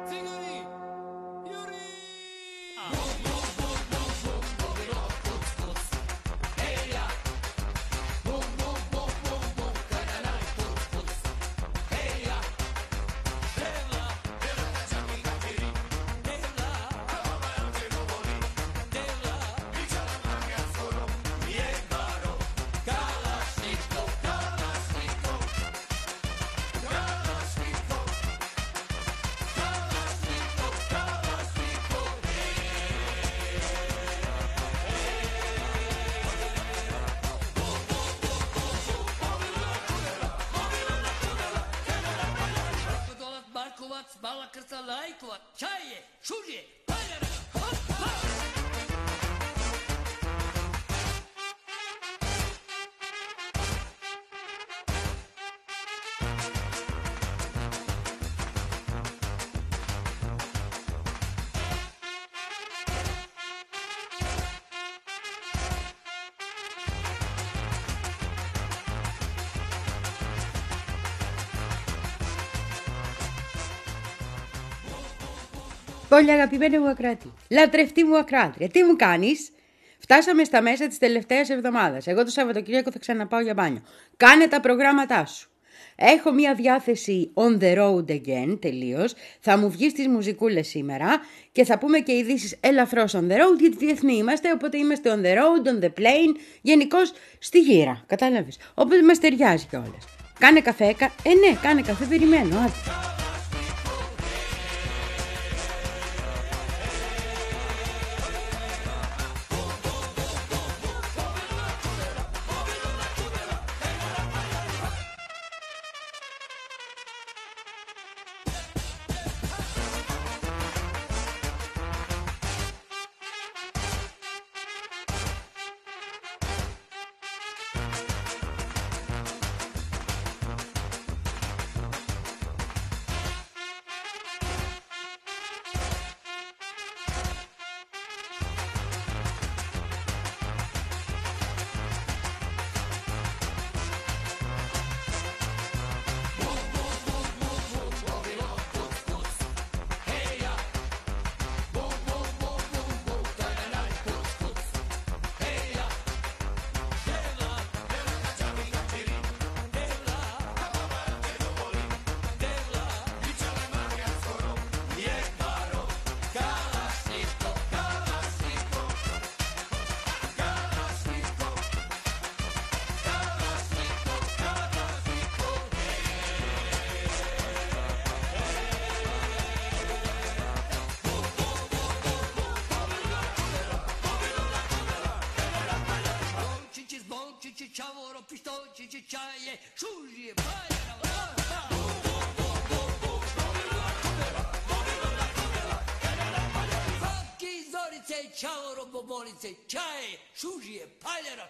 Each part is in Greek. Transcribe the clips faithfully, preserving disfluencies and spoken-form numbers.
Bala krsta lajkovat, čaje, šužje, paljara, hop, hop. Πολύ αγαπημένη μου ακράτη, λατρευτή μου ακράτρια, τι μου κάνεις? Φτάσαμε στα μέσα της τελευταίας εβδομάδας. Εγώ το Σαββατοκύριακο θα ξαναπάω για μπάνιο. Κάνε τα προγράμματά σου. Έχω μια διάθεση on the road again, τελείως. Θα μου βγει στις μουζικούλες σήμερα και θα πούμε και ειδήσεις ελαφρώς on the road, γιατί διεθνή είμαστε, οπότε είμαστε on the road, on the plane, γενικώς στη γύρα, κατάλαβες. Οπότε μας ταιριάζει κιόλας. Κάνε καφέ, κα... ε ναι, κάνε καφέ, περιμένω, άντε. Čavoro, pištolčići, čaje, šužije, paljara, Fakki, zorice, čavoro, bobolice, čaje, šužije, paljara,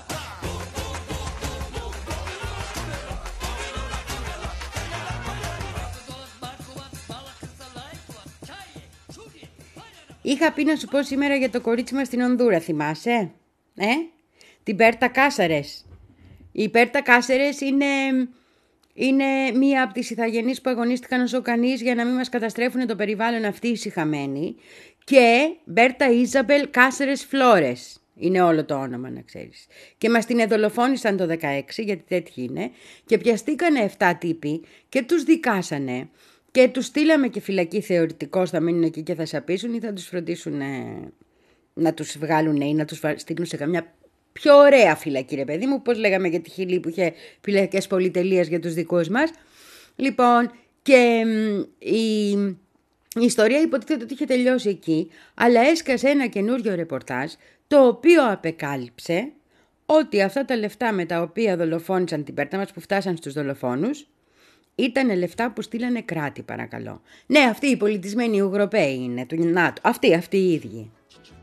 Είχα πει να σου πω σήμερα για το κορίτσι μας στην Ονδούρα, θυμάσαι, ε? Την Πέρτα Κάσαρες. Η Πέρτα Κάσαρες είναι, είναι μία από τις ηθαγενείς που αγωνίστηκαν όσο κανείς για να μην μας καταστρέφουν το περιβάλλον αυτοί οι σιχαμένοι. Και Μπέρτα Ιζαμπέλ Κάσαρες Φλόρες είναι όλο το όνομα, να ξέρεις. Και μας την εδολοφόνησαν το δεκαέξι, γιατί τέτοιοι είναι, και πιαστήκανε εφτά τύποι και τους δικάσανε. Και τους στείλαμε και φυλακή θεωρητικώς, θα μείνουν εκεί και θα σαπίσουν ή θα τους φροντίσουν ε, να τους βγάλουν ή να τους στείλουν σε καμιά πιο ωραία φυλακή, ρε παιδί μου, πώς λέγαμε για τη Χιλή που είχε φυλακές πολυτελείας για τους δικούς μας. Λοιπόν, και η, η ιστορία υποτίθεται ότι είχε τελειώσει εκεί, αλλά έσκασε ένα καινούριο ρεπορτάζ, το οποίο απεκάλυψε ότι αυτά τα λεφτά με τα οποία δολοφόνησαν την Πέρτα μας, που φτάσαν στους δολοφόνους, ήταν λεφτά που στείλανε κράτη, παρακαλώ. Ναι, αυτοί οι πολιτισμένοι Ουγροπαίοι είναι, του ΝΑΤΟ. Αυτοί, αυτοί οι ίδιοι.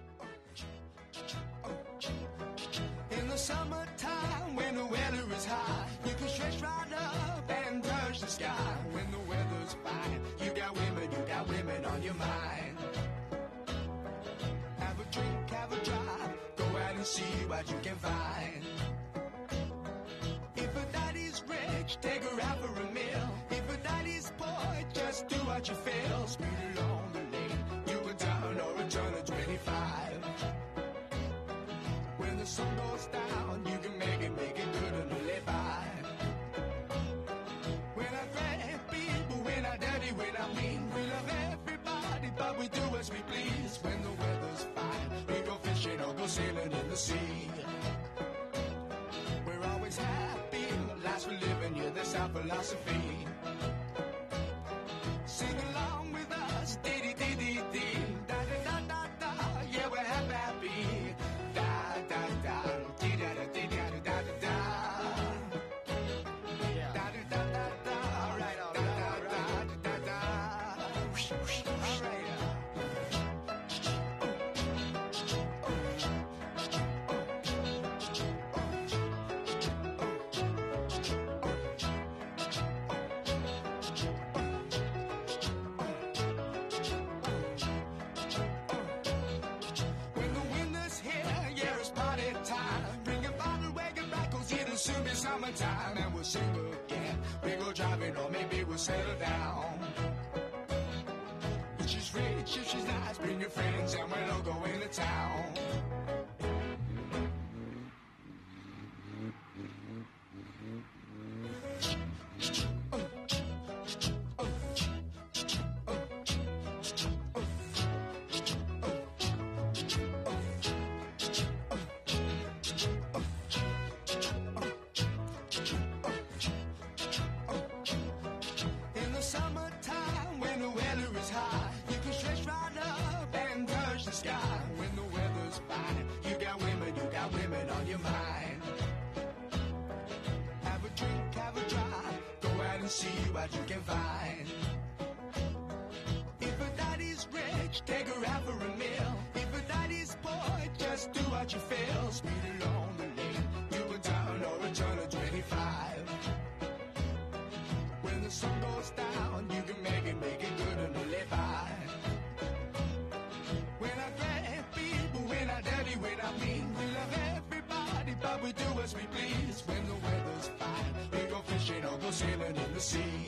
See what you can find. If a daddy's rich, take her out for a meal. If a daddy's poor, just do what you feel. Speed along the lane, you can turn or return at twenty-five. When the sun goes down, you can make it, make it good and live by. When I grab people, when I dirty, when I mean, we love everybody, but we do as we please. When the weather's fine, we go fishing or go sailing in the sea. We're always happy, lives we live in, yeah, that's our philosophy. Sing along with us, dee dee dee dee dee, da da da da da, yeah, we're happy, happy, da da da, dee da da dee da da da da, da da da da da, right, da da da da da, all right. Summertime and we'll sing again. We go driving or maybe we'll settle down. If she's rich, if she's nice, bring your friends and we'll all go into town. See what you can find. If a daddy's rich, take her out for a meal. If a daddy's poor, just do what you feel. Speed along the lane, you can turn or return at twenty-five. When the sun goes down, you can make it, make it good and live by. When I grab people, when I dirty, when I mean, we love everybody, but we do as we please. When the weather's fine, we go fishing or go sailing in the sea.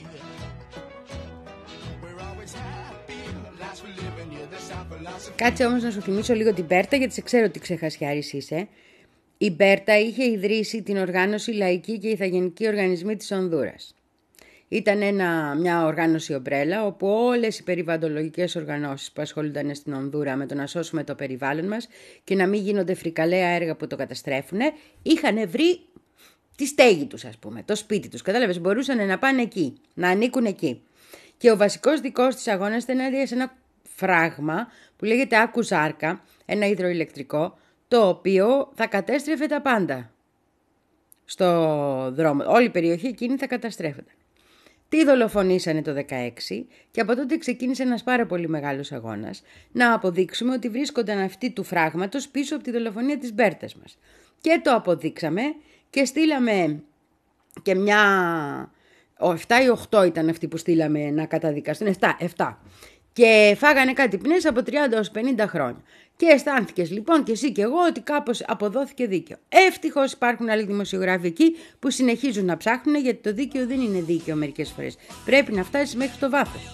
We're always happy, lives we live in, yeah, that's our philosophy. Κάτσε όμως να σου θυμίσω λίγο την Μπέρτα, γιατί σε ξέρω ότι ξεχασιάρης είσαι. Η Μπέρτα είχε ιδρύσει την οργάνωση Λαϊκή και Ηθαγενική Οργανισμοί της Ονδούρας. Ήταν ένα, μια οργάνωση ομπρέλα, όπου όλες οι περιβαλλοντολογικές οργανώσεις που ασχολούνταν στην Ονδούρα με το να σώσουμε το περιβάλλον μας και να μην γίνονται φρικαλαία έργα που το καταστρέφουν, είχαν βρει τη στέγη τους, ας πούμε, το σπίτι τους. Κατάλαβες, μπορούσαν να πάνε εκεί, να ανήκουν εκεί. Και ο βασικός δικός της αγώνας ήταν να σε ένα φράγμα που λέγεται Ακουζάρκα, ένα υδροηλεκτρικό, το οποίο θα κατέστρεφε τα πάντα στο δρόμο. Όλη η περιοχή εκείνη θα καταστρέφεται. Τη δολοφονήσανε το δεκαέξι και από τότε ξεκίνησε ένας πάρα πολύ μεγάλος αγώνας να αποδείξουμε ότι βρίσκονταν αυτοί του φράγματος πίσω από τη δολοφονία της Μπέρτας μας. Και το αποδείξαμε και στείλαμε και μια... Ο επτά ή οκτώ ήταν αυτοί που στείλαμε να καταδικαστούν. επτά, επτά. Και φάγανε κάτι ποινές από τριάντα έως πενήντα χρόνια. Και αισθάνθηκες λοιπόν και εσύ και εγώ ότι κάπως αποδόθηκε δίκαιο. Ευτυχώς υπάρχουν άλλοι δημοσιογράφοι εκεί που συνεχίζουν να ψάχνουν, γιατί το δίκαιο δεν είναι δίκαιο μερικές φορές. Πρέπει να φτάσεις μέχρι το βάθος.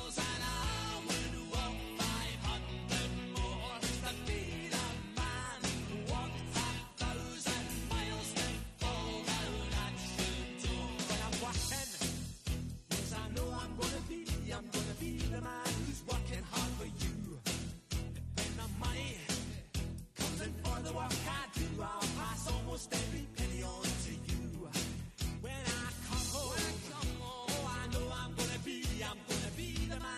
When I come home, I know I'm gonna be, I'm gonna be the man.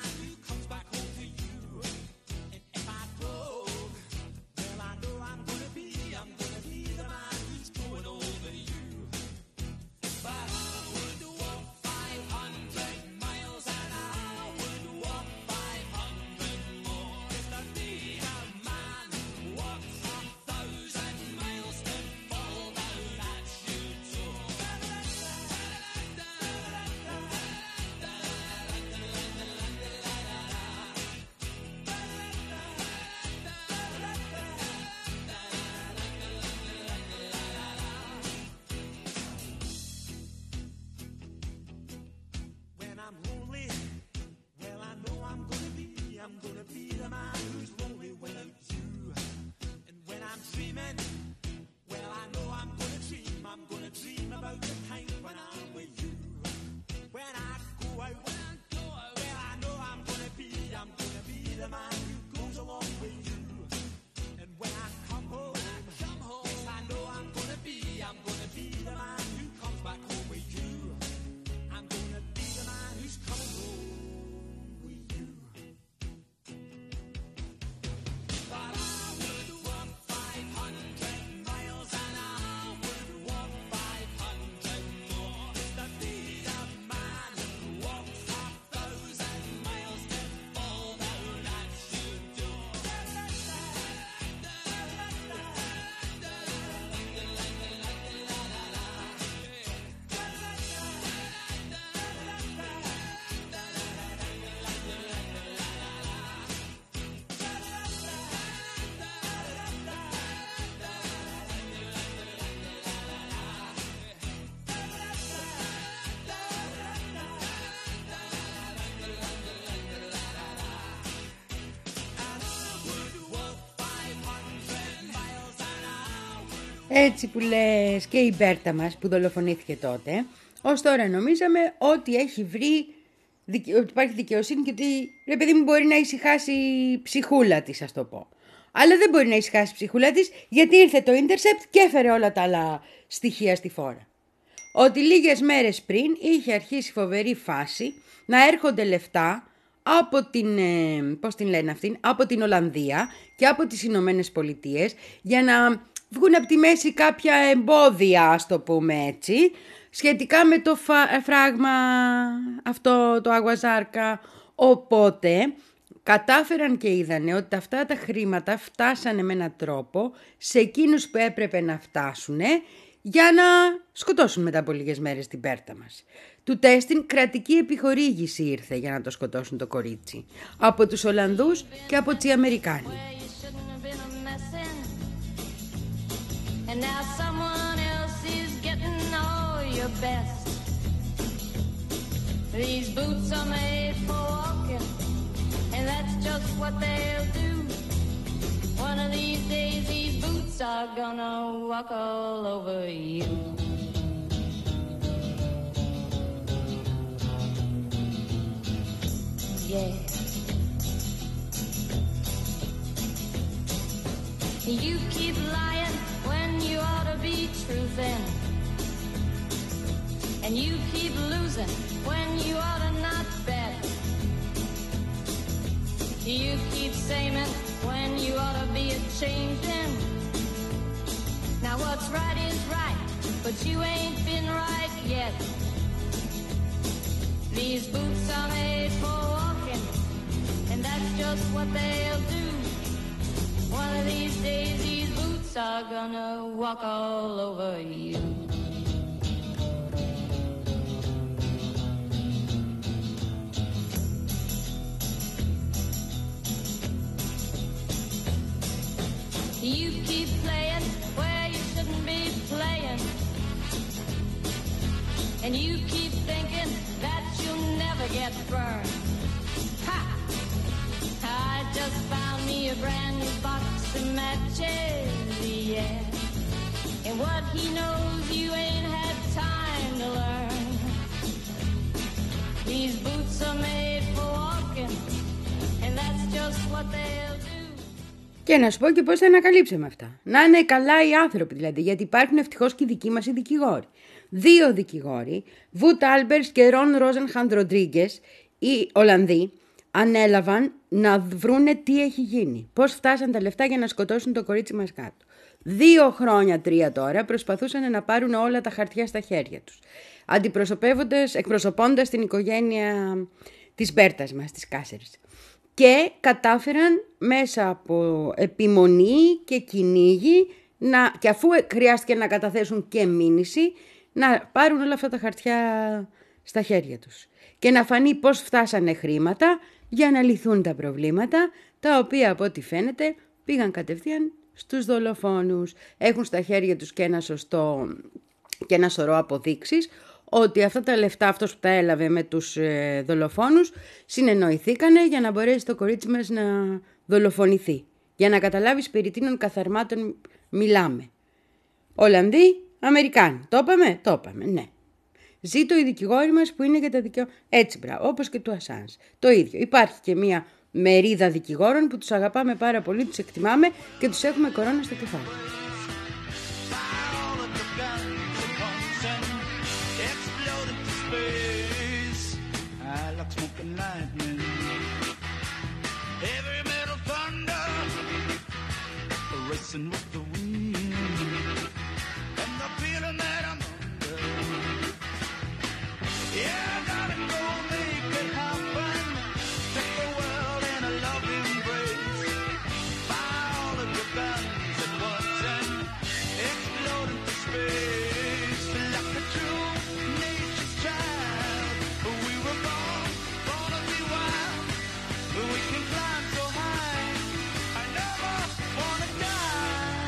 Έτσι που λες, και η Μπέρτα μας που δολοφονήθηκε τότε, ως τώρα νομίζαμε ότι έχει βρει, ότι υπάρχει δικαιοσύνη και ότι, ρε παιδί μου, μπορεί να ησυχάσει η ψυχούλα της, ας το πω. Αλλά δεν μπορεί να ησυχάσει η ψυχούλα της, γιατί ήρθε το Intercept και έφερε όλα τα άλλα στοιχεία στη φόρα. Ότι λίγες μέρες πριν είχε αρχίσει φοβερή φάση να έρχονται λεφτά από την, ε, πώς την λένε αυτήν, από την Ολλανδία και από τις Ηνωμένες Πολιτείες για να βγουν από τη μέση κάποια εμπόδια, ας το πούμε έτσι, σχετικά με το φα... φράγμα αυτό, το Αγουαζάρκα. Οπότε κατάφεραν και είδανε ότι αυτά τα χρήματα φτάσανε με έναν τρόπο σε εκείνους που έπρεπε να φτάσουν για να σκοτώσουν μετά από λίγες μέρες την Μπέρτα μας. Του τέστην κρατική επιχορήγηση ήρθε για να το σκοτώσουν το κορίτσι. Από τους Ολλανδούς και από τις Αμερικάνοι. And now someone else is getting all your best. These boots are made for walking, and that's just what they'll do. One of these days these boots are gonna walk all over you. Yeah. You keep lying when you ought to be truthin', and you keep losing when you ought to not bet. You keep saying when you ought to be a-changin'. Now what's right is right, but you ain't been right yet. These boots are made for walking, and that's just what they'll do. One of these days these boots are gonna walk all over you. You keep playing where you shouldn't be playing, and you keep thinking that you'll never get burned. Ha! I just found me a brand new box of matches, yeah. And what he knows you ain't had time to learn. These boots are made for walking, and that's just what they'll do. Και να σου πω και πώς θα ανακαλύψουμε αυτά. Να είναι καλά οι άνθρωποι δηλαδή, γιατί υπάρχουν ευτυχώς και οι δικοί μας οι δικηγόροι. Δύο δικηγόροι, Βουτ Άλμπερς και Ρον Ρόζενχαντ Ροντρίγκες, οι Ολλανδοί, ανέλαβαν να βρούνε τι έχει γίνει. Πώς φτάσαν τα λεφτά για να σκοτώσουν το κορίτσι μας κάτω. Δύο χρόνια, τρία τώρα, προσπαθούσαν να πάρουν όλα τα χαρτιά στα χέρια τους. Αντιπροσωπεύοντας, εκπροσωπώντας την οικογένεια της Μπέρτας μας, της Κάσερης. Και κατάφεραν μέσα από επιμονή και κυνήγι, να, και αφού χρειάστηκε να καταθέσουν και μήνυση, να πάρουν όλα αυτά τα χαρτιά στα χέρια τους. Και να φανεί πώς φτάσανε χρήματα για να λυθούν τα προβλήματα, τα οποία από ό,τι φαίνεται πήγαν κατευθείαν στους δολοφόνους. Έχουν στα χέρια τους και ένα σωστό και ένα σωρό αποδείξεις ότι αυτά τα λεφτά, αυτός που τα έλαβε με τους ε, δολοφόνους, συνεννοηθήκανε για να μπορέσει το κορίτσι μας να δολοφονηθεί. Για να καταλάβεις περί τίνων καθαρμάτων μιλάμε. Ολλανδοί, Αμερικάνοι. Το είπαμε, το είπαμε, ναι. Ζήτω οι δικηγόροι μας που είναι για τα δικαιώματα. Έτσι, μπράβο, όπως και του Ασάνζ. Το ίδιο. Υπάρχει και μία μερίδα δικηγόρων που τους αγαπάμε πάρα πολύ, τους εκτιμάμε και τους έχουμε κορώνα στο κεφάλι. With the wind and the feeling that I'm under. Yeah, darling, go make it happen. Take the world in a loving embrace. Fire all of your guns at once and explode into space. Like a true nature's child, we were born, born to be wild. We can climb so high. I never wanna die.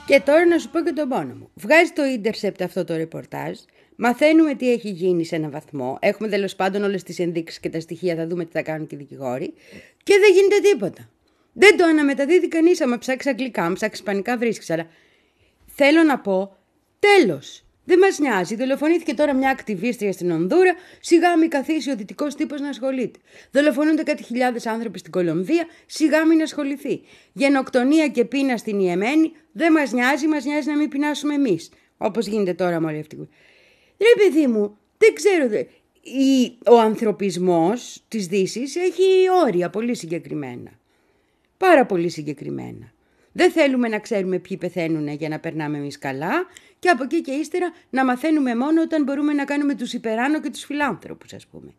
Και τώρα να σου πω και τον πόνο μου. Βγάζει το Intercept αυτό το ρεπορτάζ, μαθαίνουμε τι έχει γίνει σε έναν βαθμό, έχουμε τέλος πάντων όλες τις ενδείξεις και τα στοιχεία, θα δούμε τι θα κάνουν και οι δικηγόροι, και δεν γίνεται τίποτα. Δεν το αναμεταδίδει κανείς. Άμα ψάξει αγγλικά, άμα ψάξει ισπανικά, βρίσκεις. Αλλά θέλω να πω, τέλος. Δεν μας νοιάζει. Δολοφονήθηκε τώρα μια ακτιβίστρια στην Ονδούρα, σιγά μην καθίσει ο δυτικός τύπος να ασχολείται. Δολοφονούνται κάτι χιλιάδες άνθρωποι στην Κολομβία, σιγά μην ασχοληθεί. Γενοκτονία και πείνα στην Ιεμένη, δεν μας νοιάζει, μας νοιάζει να μην πεινάσουμε εμείς. Όπως γίνεται τώρα με όλη αυτή. Ρε παιδί μου, δεν ξέρω. Δε... Η... Ο ανθρωπισμός της Δύσης έχει όρια πολύ συγκεκριμένα. Πάρα πολύ συγκεκριμένα. Δεν θέλουμε να ξέρουμε ποιοι πεθαίνουν για να περνάμε εμείς καλά και από εκεί και ύστερα να μαθαίνουμε μόνο όταν μπορούμε να κάνουμε τους υπεράνω και τους φιλάνθρωπους, ας πούμε.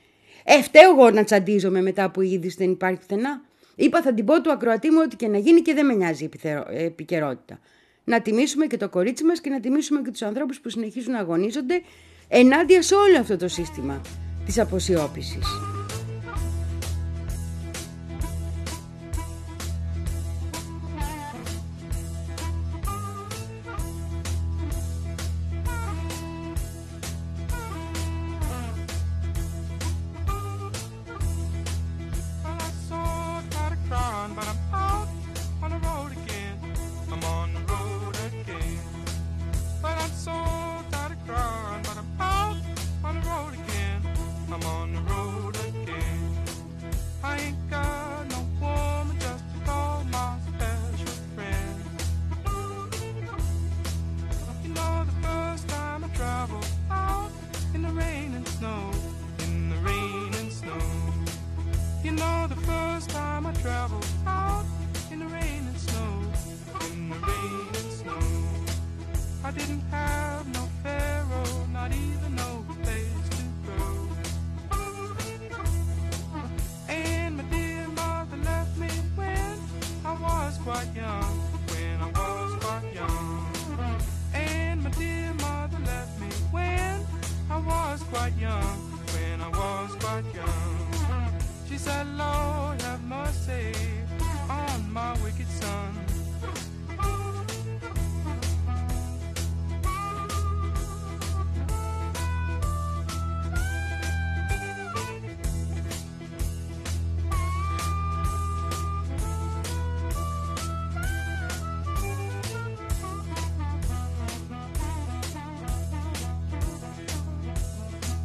Ε, φταίω εγώ να τσαντίζομαι μετά που η είδηση δεν υπάρχει πουθενά. Είπα θα την πω του ακροατή μου ό,τι και να γίνει και δεν με νοιάζει η επικαιρότητα. Να τιμήσουμε και το κορίτσι μας και να τιμήσουμε και τους ανθρώπους που συνεχίζουν να αγωνίζονται ενάντια σε όλο αυτό το σύστημα της αποσιώπησης.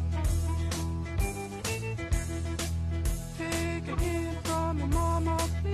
Take a hint from your mama, please.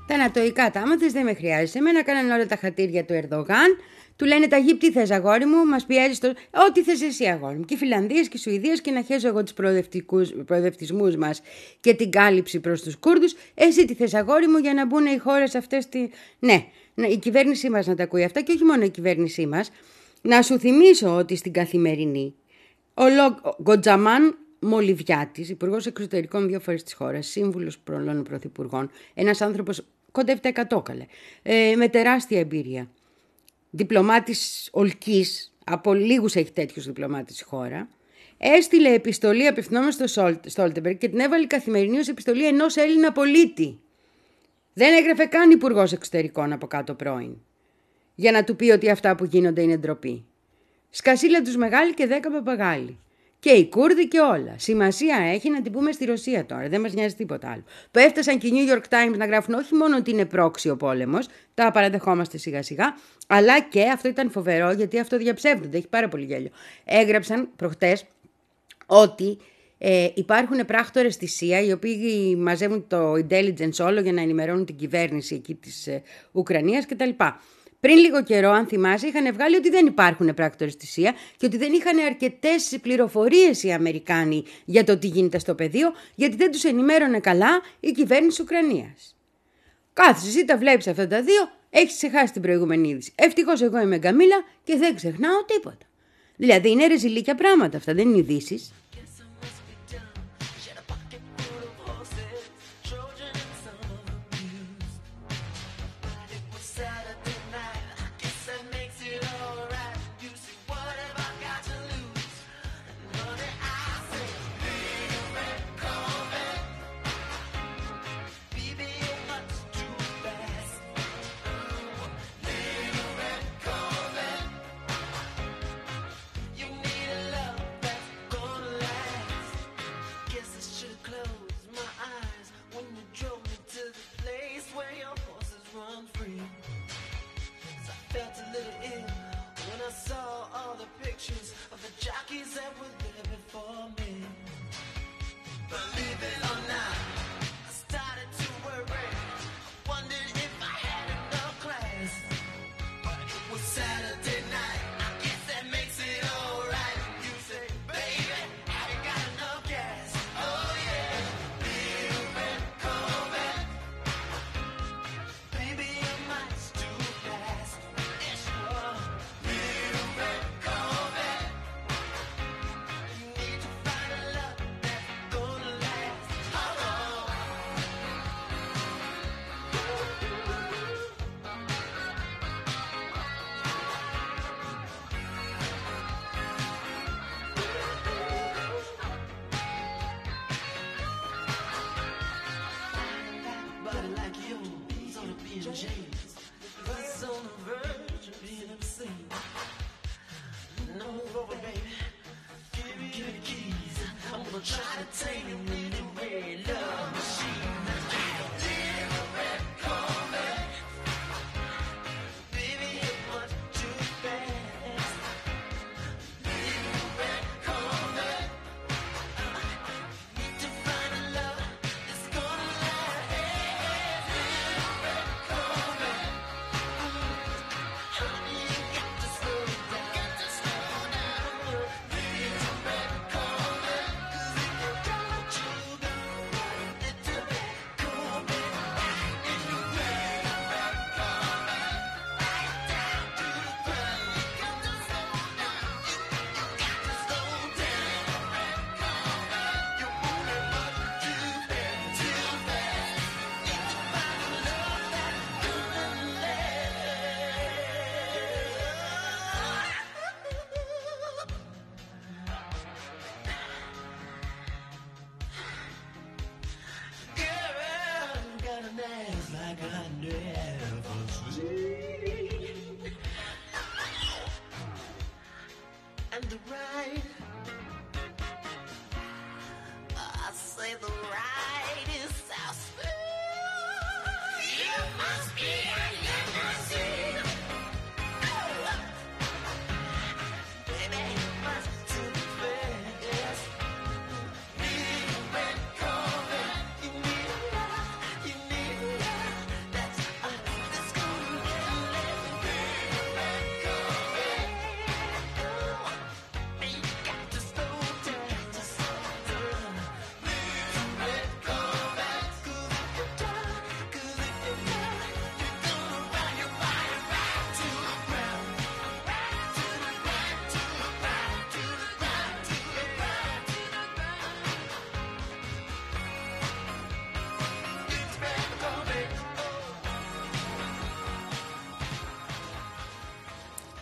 Τα ανατοϊκά τα άμα θες δεν με χρειάζεσαι. Εμένα κάνανε όλα τα χατήρια του Ερδογάν. Του λένε τα γη, τι θες αγόρι μου, μας πιέζεις το... Ό,τι θες εσύ αγόρι μου. Και Φιλανδίας και Σουηδίας και να χέζω εγώ τους προοδευτισμούς μας και την κάλυψη προς τους Κούρδους. Εσύ τι θες αγόρι μου για να μπουν οι χώρες αυτές... Τη... Ναι, η κυβέρνησή μας να τα ακούει αυτά και όχι μόνο η κυβέρνησή μας. Να σου θυμίσω ότι στην Καθημερινή ο Γκοτζαμάν Μολυβιάτης, υπουργός εξωτερικών δύο φορές της χώρας, σύμβουλος προλών πρωθυπουργών, ένας άνθρωπος κοντεύει τα εκατό καλέ, ε, με τεράστια εμπειρία, διπλωμάτης ολκής, από λίγους έχει τέτοιους διπλωμάτες η χώρα, έστειλε επιστολή απευθυνόμενη στο Στόλτεμπεργκ και την έβαλε η Καθημερινή ως επιστολή ενός Έλληνα πολίτη. Δεν έγραφε καν υπουργός εξωτερικών από κάτω πρώην, για να του πει ότι αυτά που γίνονται είναι ντροπή. Σκασίλα τους μεγάλοι και δέκα παπαγάλοι. Και οι Κούρδοι και όλα. Σημασία έχει να την πούμε στη Ρωσία τώρα. Δεν μας νοιάζει τίποτα άλλο. Που έφτασαν και οι New York Times να γράφουν όχι μόνο ότι είναι πρόξι ο πόλεμος, τα παραδεχόμαστε σιγά σιγά, αλλά και αυτό ήταν φοβερό γιατί αυτό διαψεύδονται. Έχει πάρα πολύ γέλιο. Έγραψαν προχτές ότι ε, υπάρχουν πράκτορες στη ΣΥΑ οι οποίοι μαζεύουν το intelligence όλο για να ενημερώνουν την κυβέρνηση εκεί της ε, Ουκρανίας κτλ. Πριν λίγο καιρό, αν θυμάσαι, είχαν βγάλει ότι δεν υπάρχουν πράκτορες στη ΣΥΑ και ότι δεν είχαν αρκετές πληροφορίες οι Αμερικάνοι για το τι γίνεται στο πεδίο, γιατί δεν τους ενημέρωνε καλά η κυβέρνηση Ουκρανίας. Κάθεσαι εσύ, τα βλέπεις αυτά τα δύο, έχεις ξεχάσει την προηγούμενη είδηση. Ευτυχώς εγώ είμαι γκαμίλα και δεν ξεχνάω τίποτα. Δηλαδή είναι ρεζιλίκια πράγματα αυτά, δεν είναι ειδήσεις.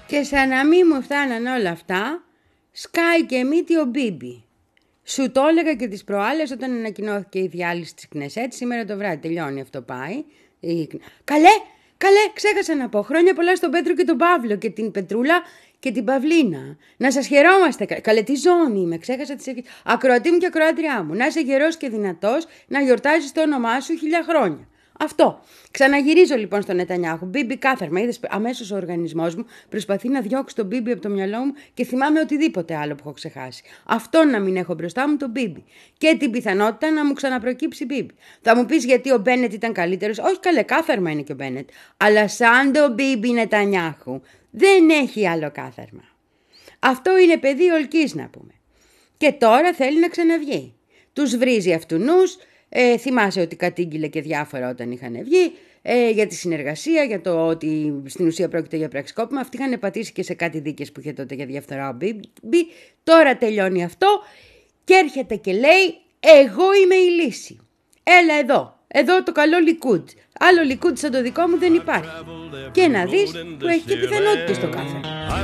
Και σαν να μην μου φτάναν όλα αυτά, σκάει και μύτη ο Μπίμπι. Σου το έλεγα και τις προάλλες όταν ανακοινώθηκε η διάλυση της Κνεσέτ. Σήμερα το βράδυ τελειώνει αυτό, πάει. Καλέ, καλέ, ξέχασα να πω. Χρόνια πολλά στον Πέτρο και τον Παύλο και την Πετρούλα και την Παυλίνα. Να σας χαιρόμαστε. Καλέ, τι ζώνη είμαι. Ξέχασα τις ακροατή μου και ακροάτριά μου. Να είσαι γερός και δυνατός, να γιορτάζεις το όνομά σου χίλια χρόνια. Αυτό. Ξαναγυρίζω λοιπόν στον Νετανιάχου. Μπίμπι κάθαρμα. Είδες, αμέσως ο οργανισμός μου προσπαθεί να διώξει τον Μπίμπι από το μυαλό μου και θυμάμαι οτιδήποτε άλλο που έχω ξεχάσει. Αυτό να μην έχω μπροστά μου τον Μπίμπι. Και την πιθανότητα να μου ξαναπροκύψει Μπίμπι. Θα μου πεις γιατί ο Μπένετ ήταν καλύτερος. Όχι, καλέ, κάθαρμα είναι και ο Μπένετ. Αλλά σαν το Μπίμπι Νετανιάχου δεν έχει άλλο κάθαρμα. Αυτό είναι παιδί ολκής να πούμε. Και τώρα θέλει να ξαναβγεί. Τους βρίζει αυτουνούς. Ε, θυμάσαι ότι κατήγγειλε και διάφορα όταν είχαν βγει ε, για τη συνεργασία, για το ότι στην ουσία πρόκειται για πραξικόπημα. Αυτοί είχαν πατήσει και σε κάτι δίκες που είχε τότε για διαφθορά ο Μπίμπι. Τώρα τελειώνει αυτό και έρχεται και λέει εγώ είμαι η λύση. Έλα εδώ, εδώ το καλό Λικούντ. Άλλο Λικούντ σαν το δικό μου δεν υπάρχει. Και να δεις που έχει και πιθανότητες το κάθε.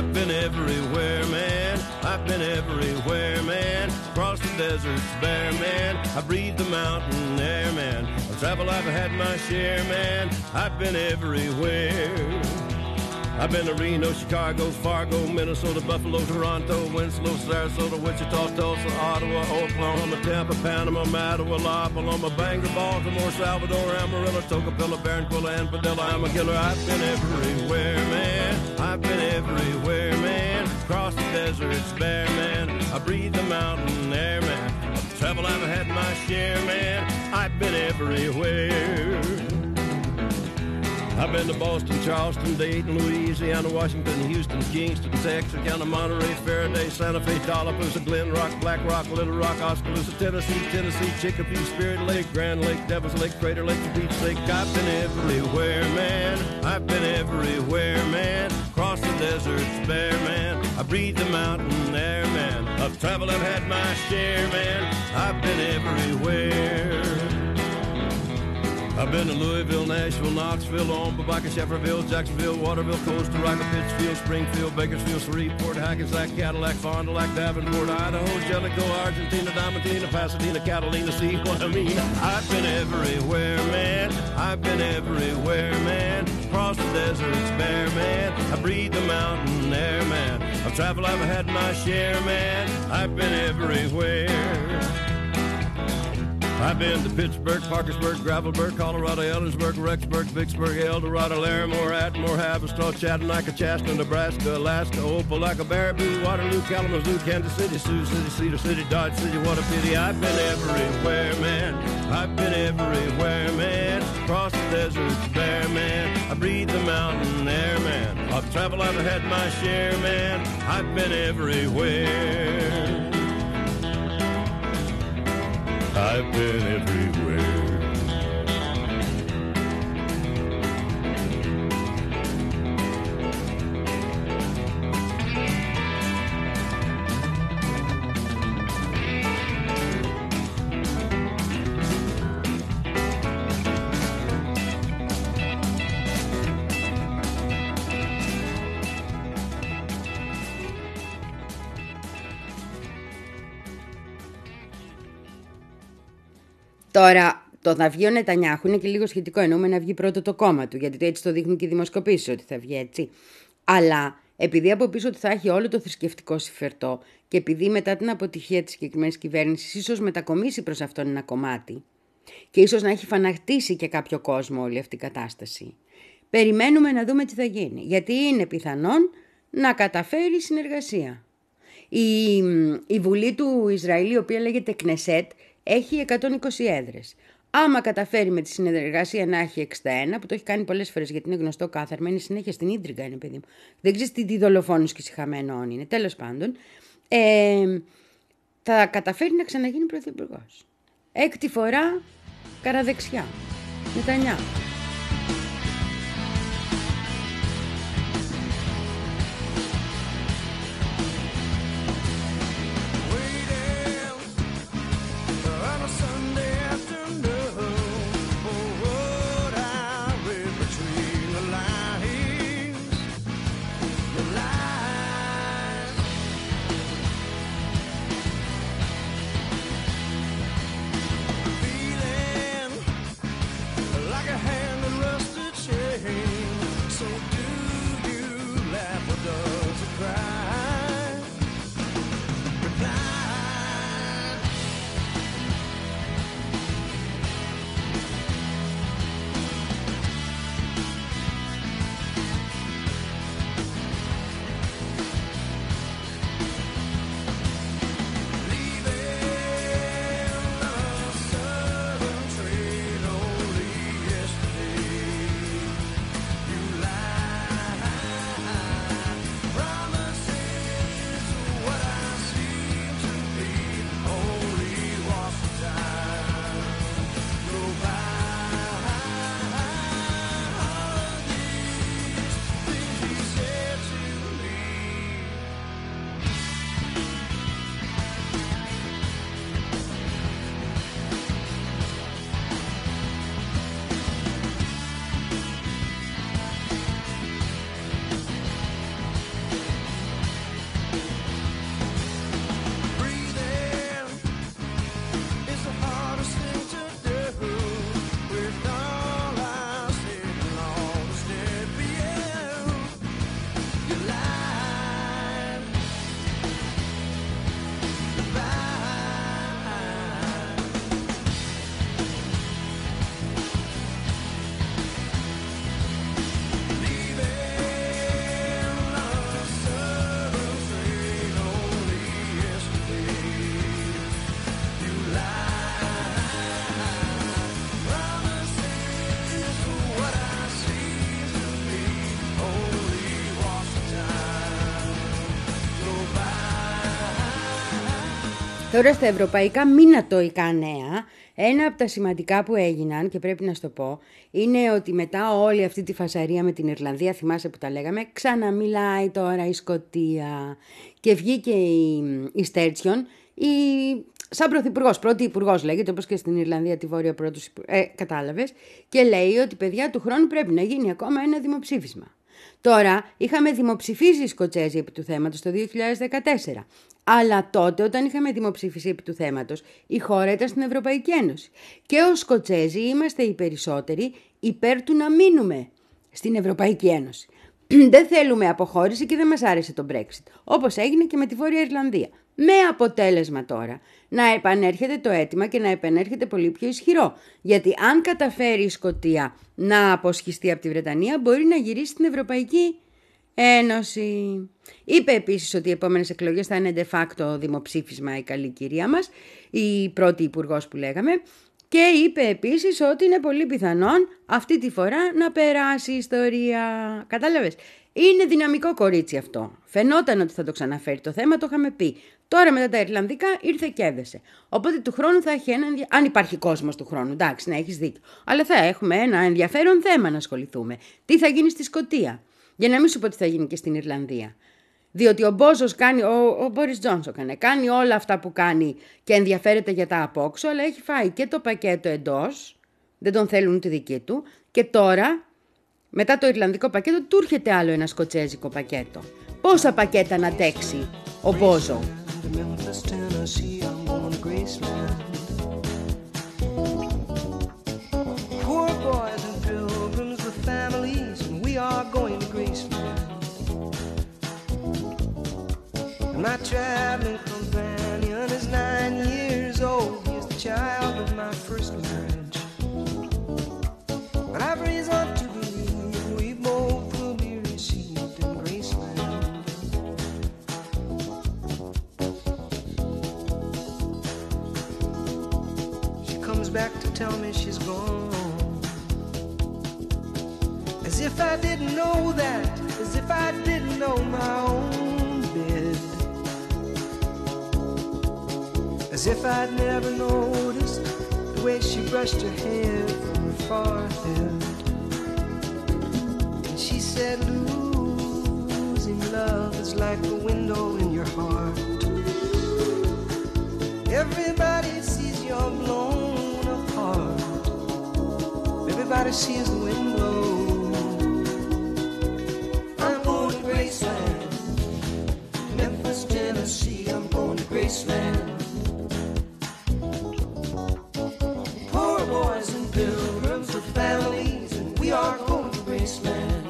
I've been everywhere, man. Across the deserts bare, man. I breathe the mountain air, man. Of travel I've had my share, man. I've been everywhere. I've been to Reno, Chicago, Fargo, Minnesota, Buffalo, Toronto, Winslow, Sarasota, Wichita, Tulsa, Ottawa, Oklahoma, Tampa, Panama, Mattawa, La Paloma, Bangor, Baltimore, Salvador, Amarillo, Tocopilla, Barranquilla, and Padilla. I'm a killer. I've been everywhere, man. I've been everywhere, man. Across the deserts bare, man. I breathe the mountain air, man. Of travel I've had my share, man. I've been everywhere. I've been to Boston, Charleston, Dayton, Louisiana, Washington, Houston, Kingston, Texarkana, Monterey, Faraday, Santa Fe, Tallapoosa, Glen Rock, Black Rock, Little Rock, Oskaloosa, Tennessee, Tennessee, Chicopee, Spirit Lake, Grand Lake, Devil's Lake, Crater Lake, Beach Lake. I've been everywhere, man. I've been everywhere, man. Across the deserts bare, man. I breathe the mountain air, man. Of travel I've had my share, man. I've been everywhere. I've been to Louisville, Nashville, Knoxville, Omaha, Shefferville, Jacksonville, Waterville, Costa Rica, Pittsfield, Springfield, Bakersfield, Shreveport, Hackensack, Cadillac, Fond du Lac, Davenport, Idaho, Jellicoe, Argentina, Diamantina, Pasadena, Catalina, see what I mean? I've been everywhere, man. I've been everywhere, man. Across the deserts bare, man. I breathe the mountain air, man. Of travel I've had my share, man. I've been everywhere. I've been to Pittsburgh, Parkersburg, Gravelburg, Colorado, Ellensburg, Rexburg, Vicksburg, El Dorado, Larimore, Atmore, Haverstraw, Chattanooga, Chaska, Nebraska, Alaska, Opelika, Baraboo, Waterloo, Kalamazoo, Kansas City, Sioux City, Cedar City, Dodge City, what a pity. I've been everywhere, man. I've been everywhere, man. Across the deserts bare, man. I breathe the mountain air, man. Of travel I've had my share, man. I've been everywhere. I've been everywhere. Τώρα, το θα βγει ο Νετανιάχου είναι και λίγο σχετικό. Εννοούμε να βγει πρώτο το κόμμα του, γιατί έτσι το δείχνουν και οι δημοσκοπήσεις ότι θα βγει έτσι. Αλλά επειδή από πίσω του θα έχει όλο το θρησκευτικό συμφερτό και επειδή μετά την αποτυχία της συγκεκριμένης κυβέρνησης ίσως μετακομίσει προς αυτόν ένα κομμάτι και ίσως να έχει φαναχτίσει και κάποιο κόσμο όλη αυτή η κατάσταση, περιμένουμε να δούμε τι θα γίνει. Γιατί είναι πιθανόν να καταφέρει συνεργασία. Η, η Βουλή του Ισραήλ, η οποία λέγεται Κνεσέτ, έχει εκατόν είκοσι έδρες. Άμα καταφέρει με τη συνεργασία να έχει εξήντα ένα, που το έχει κάνει πολλές φορές γιατί είναι γνωστό κάθαρμα, είναι συνέχεια στην ίντριγκα, είναι παιδί μου. Δεν ξέρεις τι, τι δολοφόνος και σιχαμένων είναι. Τέλος πάντων, ε, θα καταφέρει να ξαναγίνει πρωθυπουργός. Έκτη φορά καραδεξιά. Νετανιάχου. Life Τώρα στα ευρωπαϊκά μηνατοϊκά νέα, ένα από τα σημαντικά που έγιναν, και πρέπει να σου το πω, είναι ότι μετά όλη αυτή τη φασαρία με την Ιρλανδία, θυμάσαι που τα λέγαμε, ξαναμιλάει τώρα η Σκωτία. Και βγήκε η, η Στέρτσιον, η, σαν πρωθυπουργός, πρώτη υπουργός λέγεται, όπως και στην Ιρλανδία τη Βόρεια πρώτος, ε, κατάλαβες, και λέει ότι παιδιά του χρόνου πρέπει να γίνει ακόμα ένα δημοψήφισμα. Τώρα είχαμε δημοψηφίσει οι Σκοτσέζοι επί του θέματος το δύο χιλιάδες δεκατέσσερα. Αλλά τότε όταν είχαμε δημοψηφίσει επί του θέματος, η χώρα ήταν στην Ευρωπαϊκή Ένωση. Και ως Σκοτσέζοι είμαστε οι περισσότεροι υπέρ του να μείνουμε στην Ευρωπαϊκή Ένωση. Δεν θέλουμε αποχώρηση και δεν μας άρεσε το Brexit, όπως έγινε και με τη Βόρεια Ιρλανδία. Με αποτέλεσμα τώρα να επανέρχεται το αίτημα και να επανέρχεται πολύ πιο ισχυρό. Γιατί αν καταφέρει η Σκωτία να αποσχιστεί από τη Βρετανία, μπορεί να γυρίσει στην Ευρωπαϊκή Ένωση. Είπε επίσης ότι οι επόμενες εκλογές θα είναι de facto δημοψήφισμα η καλή κυρία μας, η πρώτη υπουργός που λέγαμε, και είπε επίσης ότι είναι πολύ πιθανόν αυτή τη φορά να περάσει η ιστορία. Κατάλαβες? Είναι δυναμικό κορίτσι αυτό. Φαινόταν ότι θα το ξαναφέρει το θέμα, το είχαμε πει. Τώρα μετά τα Ιρλανδικά ήρθε και έδεσε. Οπότε του χρόνου θα έχει ένα ενδια... αν υπάρχει κόσμος του χρόνου, εντάξει, να έχεις δίκιο. Αλλά θα έχουμε ένα ενδιαφέρον θέμα να ασχοληθούμε. Τι θα γίνει στη Σκωτία? Για να μην σου πω τι θα γίνει και στην Ιρλανδία. Διότι ο Μπόζος κάνει, ο, ο Μπόρις Τζόνσον κάνει, κάνει όλα αυτά που κάνει και ενδιαφέρεται για τα απόξω, αλλά έχει φάει και το πακέτο εντός, δεν τον θέλουν τη δική του, και τώρα, μετά το Ιρλανδικό πακέτο, του έρχεται άλλο ένα σκοτσέζικο πακέτο. Πόσα πακέτα να τέξει ο Μπόζο? My traveling companion is nine years old. He's the child of my first marriage. But I've reason to believe we both will be received in Graceland. She comes back to tell me she's gone, as if I didn't know that, as if I didn't know my own bed. As if I'd never noticed the way she brushed her hair from her forehead. And she said, losing love is like a window in your heart. Everybody sees you're blown apart. Everybody sees the wind blow. I'm going to Graceland, Memphis, Tennessee. I'm going to Graceland. Pilgrims with families, and we are going to Graceland.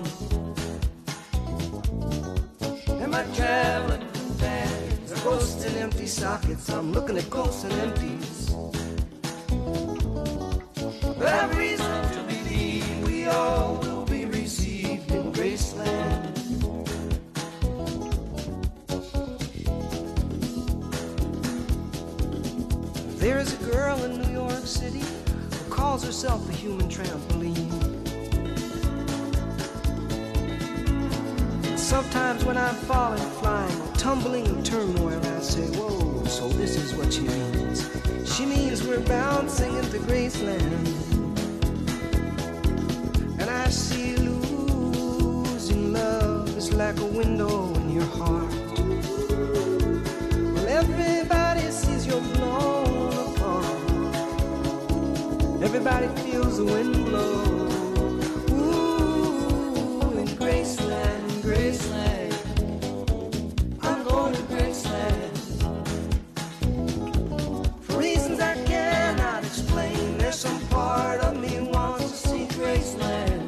And my traveling companions are ghosts and empty sockets. I'm looking at ghosts and empties. But I've reason to believe we all will be received in Graceland. There is a girl in New York City, calls herself a human trampoline. Sometimes when I'm falling, flying, or tumbling in turmoil, I say, whoa, so this is what she means. She means we're bouncing into Graceland. And I see losing love is like a window in your heart. Well, everybody sees you're blown apart. Everybody feels the wind blow. Ooh, in Graceland, Graceland. I'm going to Graceland. For reasons I cannot explain, there's some part of me wants to see Graceland.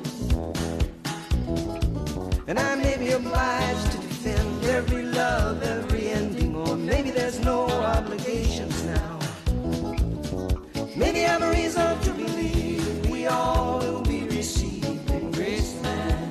And I may be obliged to defend every love, every ending, or maybe there's no obligations now. Maybe I'm a reason to believe we all will be received in Graceland.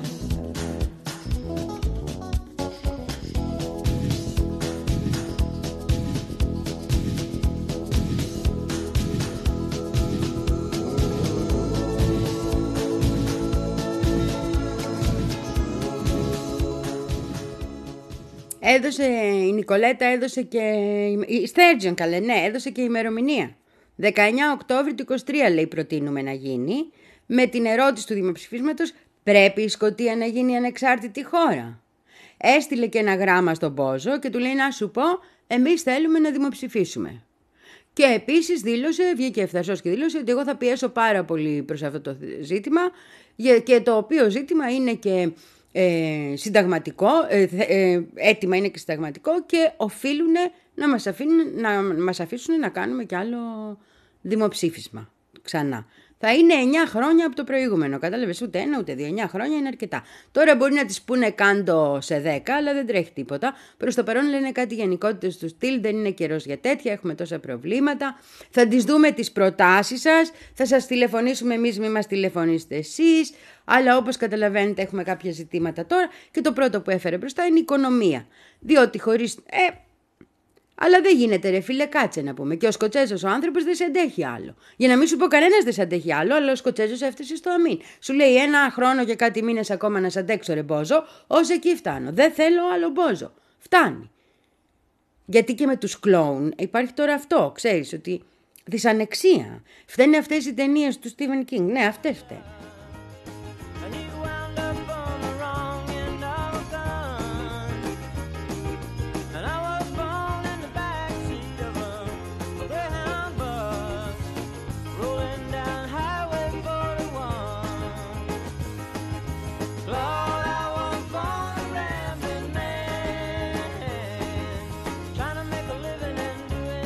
Έδωσε η Νικολέτα, έδωσε και η Στέρτζον, καλέ, ναι, έδωσε και ημερομηνία. δεκαεννιά Οκτώβρη του είκοσι τρία λέει προτείνουμε να γίνει, με την ερώτηση του δημοψηφίσματος, πρέπει η Σκωτία να γίνει ανεξάρτητη χώρα. Έστειλε και ένα γράμμα στον Μπόζο και του λέει να σου πω, εμείς θέλουμε να δημοψηφίσουμε. Και επίσης δήλωσε, βγήκε ευθαρσός και δήλωσε ότι εγώ θα πιέσω πάρα πολύ προς αυτό το ζήτημα, και το οποίο ζήτημα είναι και ε, συνταγματικό, ε, ε, έτοιμα είναι και συνταγματικό, και οφείλουν να μας, αφήνουν, να μας αφήσουν να κάνουμε κι άλλο δημοψήφισμα ξανά. Θα είναι εννιά χρόνια από το προηγούμενο. Κατάλαβες, ούτε ένα ούτε δύο. εννιά χρόνια είναι αρκετά. Τώρα μπορεί να τις πούνε κάντο σε δέκα, αλλά δεν τρέχει τίποτα. Προς το παρόν λένε κάτι γενικότητες του στυλ. Δεν είναι καιρός για τέτοια. Έχουμε τόσα προβλήματα. Θα τις δούμε τις προτάσεις σας. Θα σας τηλεφωνήσουμε εμείς, μη μας τηλεφωνήσετε εσείς. Αλλά όπως καταλαβαίνετε, έχουμε κάποια ζητήματα τώρα. Και το πρώτο που έφερε μπροστά είναι η οικονομία. Διότι χωρίς. Ε, Αλλά δεν γίνεται, ρε φίλε, κάτσε να πούμε. Και ο Σκοτσέζος ο άνθρωπος δεν σε αντέχει άλλο. Για να μην σου πω κανένας δεν σε αντέχει άλλο, αλλά ο Σκοτσέζος έφτασε στο αμήν. Σου λέει ένα χρόνο και κάτι μήνες ακόμα να σε αντέξω, ρε Μπόζο, ως εκεί φτάνω. Δεν θέλω άλλο Μπόζο. Φτάνει. Γιατί και με τους κλόουν υπάρχει τώρα αυτό, ξέρεις, ότι δυσανεξία. Φταίνε αυτές οι ταινίες του Στίβεν Κίνγκ. Ναι, αυτές φταίνε.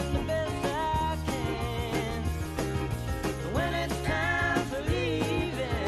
When it's time for leaving,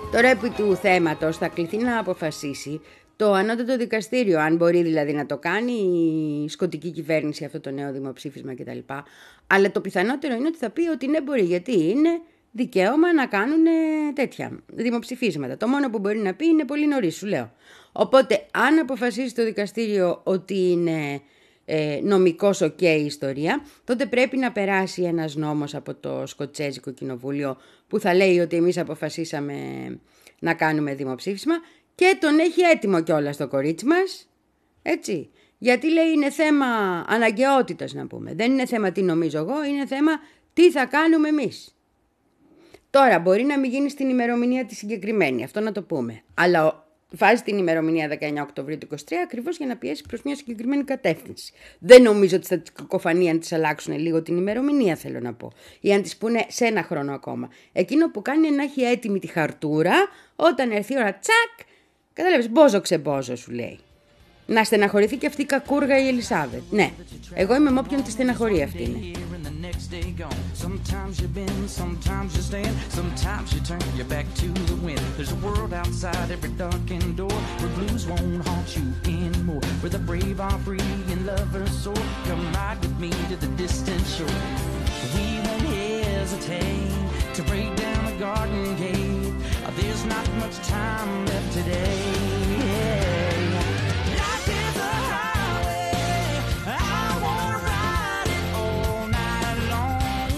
Τώρα επί του θέματος θα κληθεί να αποφασίσει το ανώτατο δικαστήριο, αν μπορεί δηλαδή να το κάνει η σκοτική κυβέρνηση αυτό το νέο δημοψήφισμα κτλ. Αλλά το πιθανότερο είναι ότι θα πει ότι ναι μπορεί, γιατί είναι δικαίωμα να κάνουν τέτοια δημοψηφίσματα. Το μόνο που μπορεί να πει είναι πολύ νωρίς, σου λέω. Οπότε αν αποφασίσει το δικαστήριο ότι είναι ε, νομικός οκ η ιστορία, τότε πρέπει να περάσει ένας νόμος από το Σκοτσέζικο Κοινοβούλιο που θα λέει ότι εμείς αποφασίσαμε να κάνουμε δημοψήφισμα και τον έχει έτοιμο κιόλας το κορίτσι μας, έτσι. Γιατί λέει είναι θέμα αναγκαιότητας να πούμε. Δεν είναι θέμα τι νομίζω εγώ, είναι θέμα τι θα κάνουμε εμείς. Τώρα μπορεί να μην γίνει στην ημερομηνία τη συγκεκριμένη, αυτό να το πούμε. Αλλά βάζει την ημερομηνία δεκαεννιά Οκτωβρίου του είκοσι τρία ακριβώς για να πιέσει προς μια συγκεκριμένη κατεύθυνση. Δεν νομίζω ότι θα τις κακοφανεί αν τις αλλάξουν λίγο την ημερομηνία, θέλω να πω. Ή αν τις πούνε σε ένα χρόνο ακόμα. Εκείνο που κάνει είναι να έχει έτοιμη τη χαρτούρα, όταν έρθει η ώρα τσακ, κατάλαβες, μπόζο ξεμπόζο σου λέει. Να στεναχωρηθεί και αυτή η κακούργα η Ελισάβετ. Ναι, εγώ είμαι με όποιον τη στεναχωρεί αυτή είναι. Sometimes you bend, sometimes you stand, sometimes you turn your back to the wind. There's a world outside every darkened door where blues won't haunt you anymore. Where the brave are free and lovers soar. Come ride with me to the distant shore. We won't hesitate to break down the garden gate. There's not much time left today. Life is a highway, I wanna ride it all night long.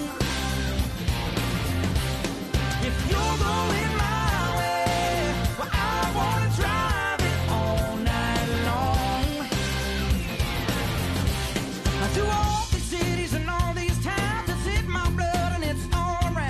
If you're going my way, well, I wanna drive it all night long. Through all these cities and all these towns, it's in my blood and it's all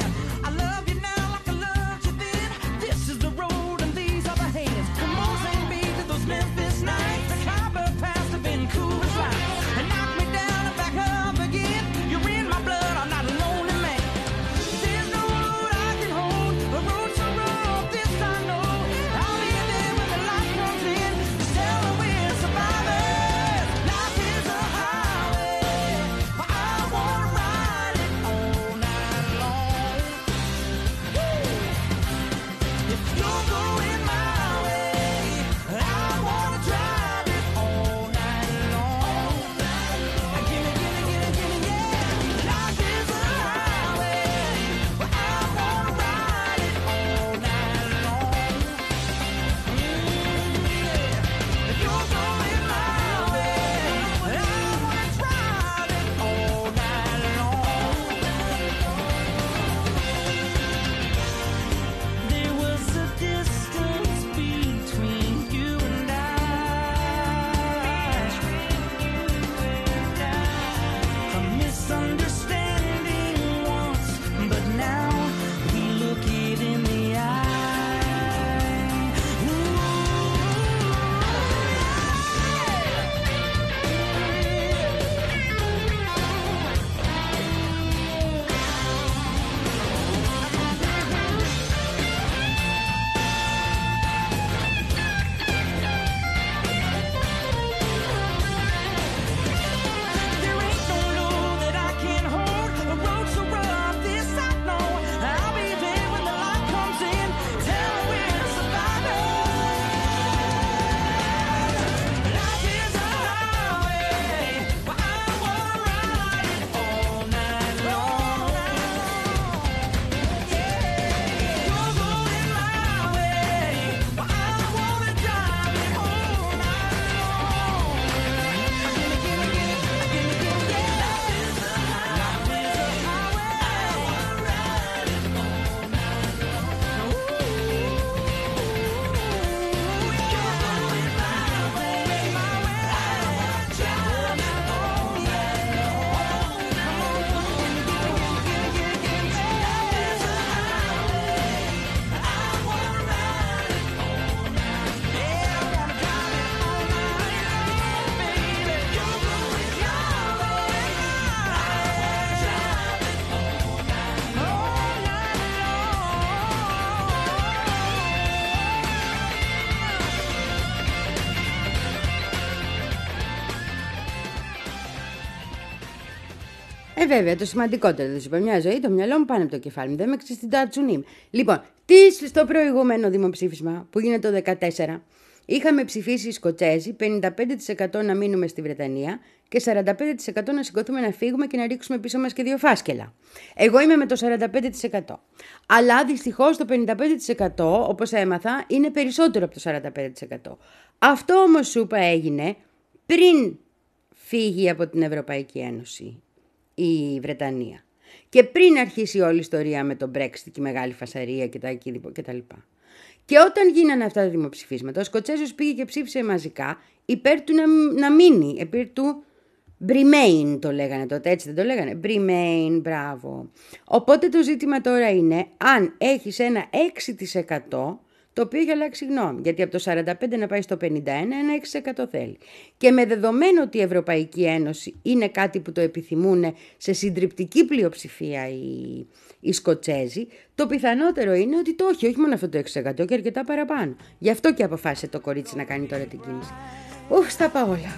Ε, βέβαια, το σημαντικότερο δεν σου είπα. Μια ζωή, το μυαλό μου πάνω από το κεφάλι μου. Δεν με ξέρει την τατσουνίμ. Λοιπόν, τι στο προηγούμενο δημοψήφισμα που γίνεται το δεκατέσσερα, είχαμε ψηφίσει οι Σκοτσέζοι πενήντα πέντε τοις εκατό να μείνουμε στη Βρετανία και σαράντα πέντε τοις εκατό να σηκωθούμε να φύγουμε και να ρίξουμε πίσω μας και δύο φάσκελα. Εγώ είμαι με το σαράντα πέντε τοις εκατό. Αλλά δυστυχώς το πενήντα πέντε τοις εκατό, όπως έμαθα, είναι περισσότερο από το σαράντα πέντε τοις εκατό. Αυτό όμως σου είπα έγινε πριν φύγει από την Ευρωπαϊκή Ένωση η Βρετανία. Και πριν αρχίσει όλη η ιστορία με τον Brexit και η μεγάλη φασαρία και τα, και τα λοιπά. Και όταν γίνανε αυτά τα δημοψηφίσματα, ο Σκοτσέζος πήγε και ψήφισε μαζικά υπέρ του να, να μείνει, υπέρ του Remain το λέγανε τότε, έτσι δεν το λέγανε, Remain, μπράβο. Οπότε το ζήτημα τώρα είναι αν έχεις ένα έξι τοις εκατό το οποίο έχει αλλάξει γνώμη, γιατί από το σαράντα πέντε να πάει στο πενήντα ένα, ένα έξι τοις εκατό θέλει. Και με δεδομένο ότι η Ευρωπαϊκή Ένωση είναι κάτι που το επιθυμούν σε συντριπτική πλειοψηφία οι, οι Σκοτσέζοι, το πιθανότερο είναι ότι το όχι, όχι μόνο αυτό το έξι τοις εκατό και αρκετά παραπάνω. Γι' αυτό και αποφάσισε το κορίτσι να κάνει τώρα την κίνηση. Ουφ, στα πάω όλα.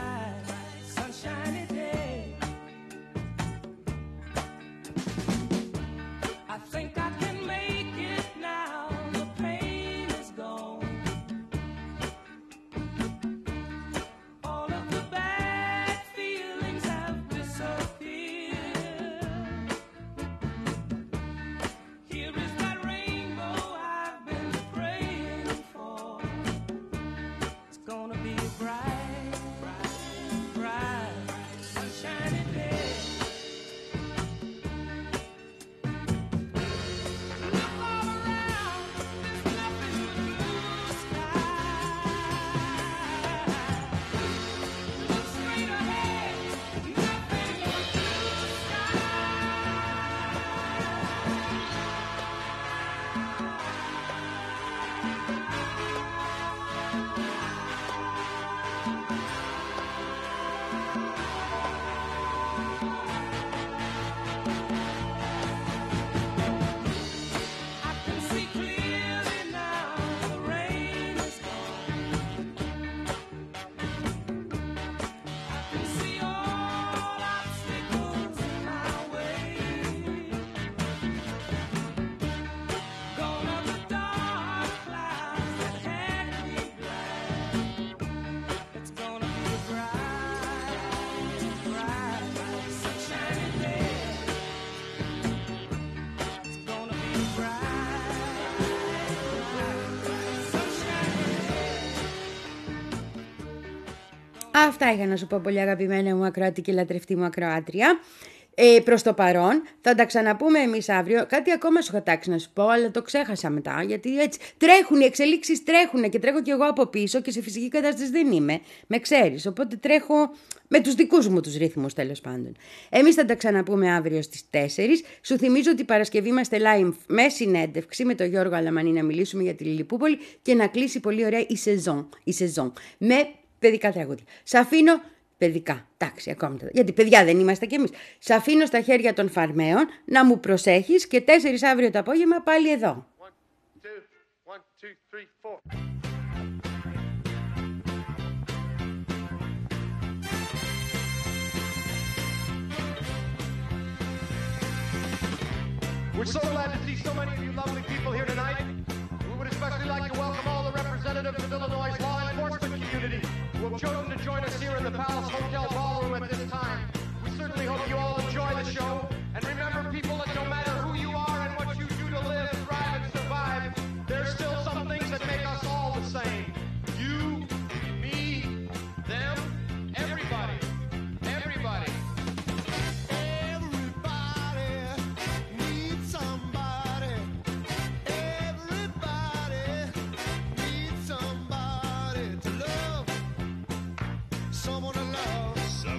Αυτά είχα να σου πω, πολύ αγαπημένα μου ακροατή και λατρευτή μου ακροάτρια. Ε, προς το παρόν, θα τα ξαναπούμε εμείς αύριο. Κάτι ακόμα σου είχα τάξει να σου πω, αλλά το ξέχασα μετά. Γιατί έτσι τρέχουν οι εξελίξεις, τρέχουν και τρέχω κι εγώ από πίσω και σε φυσική κατάσταση δεν είμαι. Με ξέρεις. Οπότε τρέχω με τους δικούς μου τους ρυθμούς, τέλος πάντων. Εμείς θα τα ξαναπούμε αύριο στις τέσσερις. Σου θυμίζω ότι Παρασκευή είμαστε live με συνέντευξη με τον Γιώργο Αλαμανή να μιλήσουμε για τη Λιλιπούπολη και να κλείσει πολύ ωραία η σεζόν. Η σεζόν με παιδικά τραγούδια. Σ' αφήνω. Παιδικά, εντάξει, ακόμα. Γιατί παιδιά δεν είμαστε κι εμείς. Σ' αφήνω στα χέρια των φαρμαίων να μου προσέχεις και τέσσερις αύριο το απόγευμα πάλι εδώ. One, two, one, two, three, four. We're so glad to see so many of you lovely people here tonight. We would especially like to welcome all the representatives of Illinois' law enforcement community who have chosen to join us here in the Palace Hotel Ballroom at this time. We certainly hope you all enjoy the show. And remember, people, that no matter who you are and what you do to live, thrive, and survive, there's still some things that make us all the same. You, me, them, everybody. Everybody. Everybody needs somebody. Everybody needs somebody to love. Someone to love.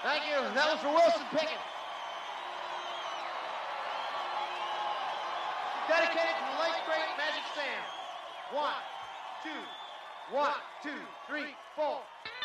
Thank you. That was for Wilson Pickett. Dedicated to the late great Magic Sam. One, two, one, two, three, four.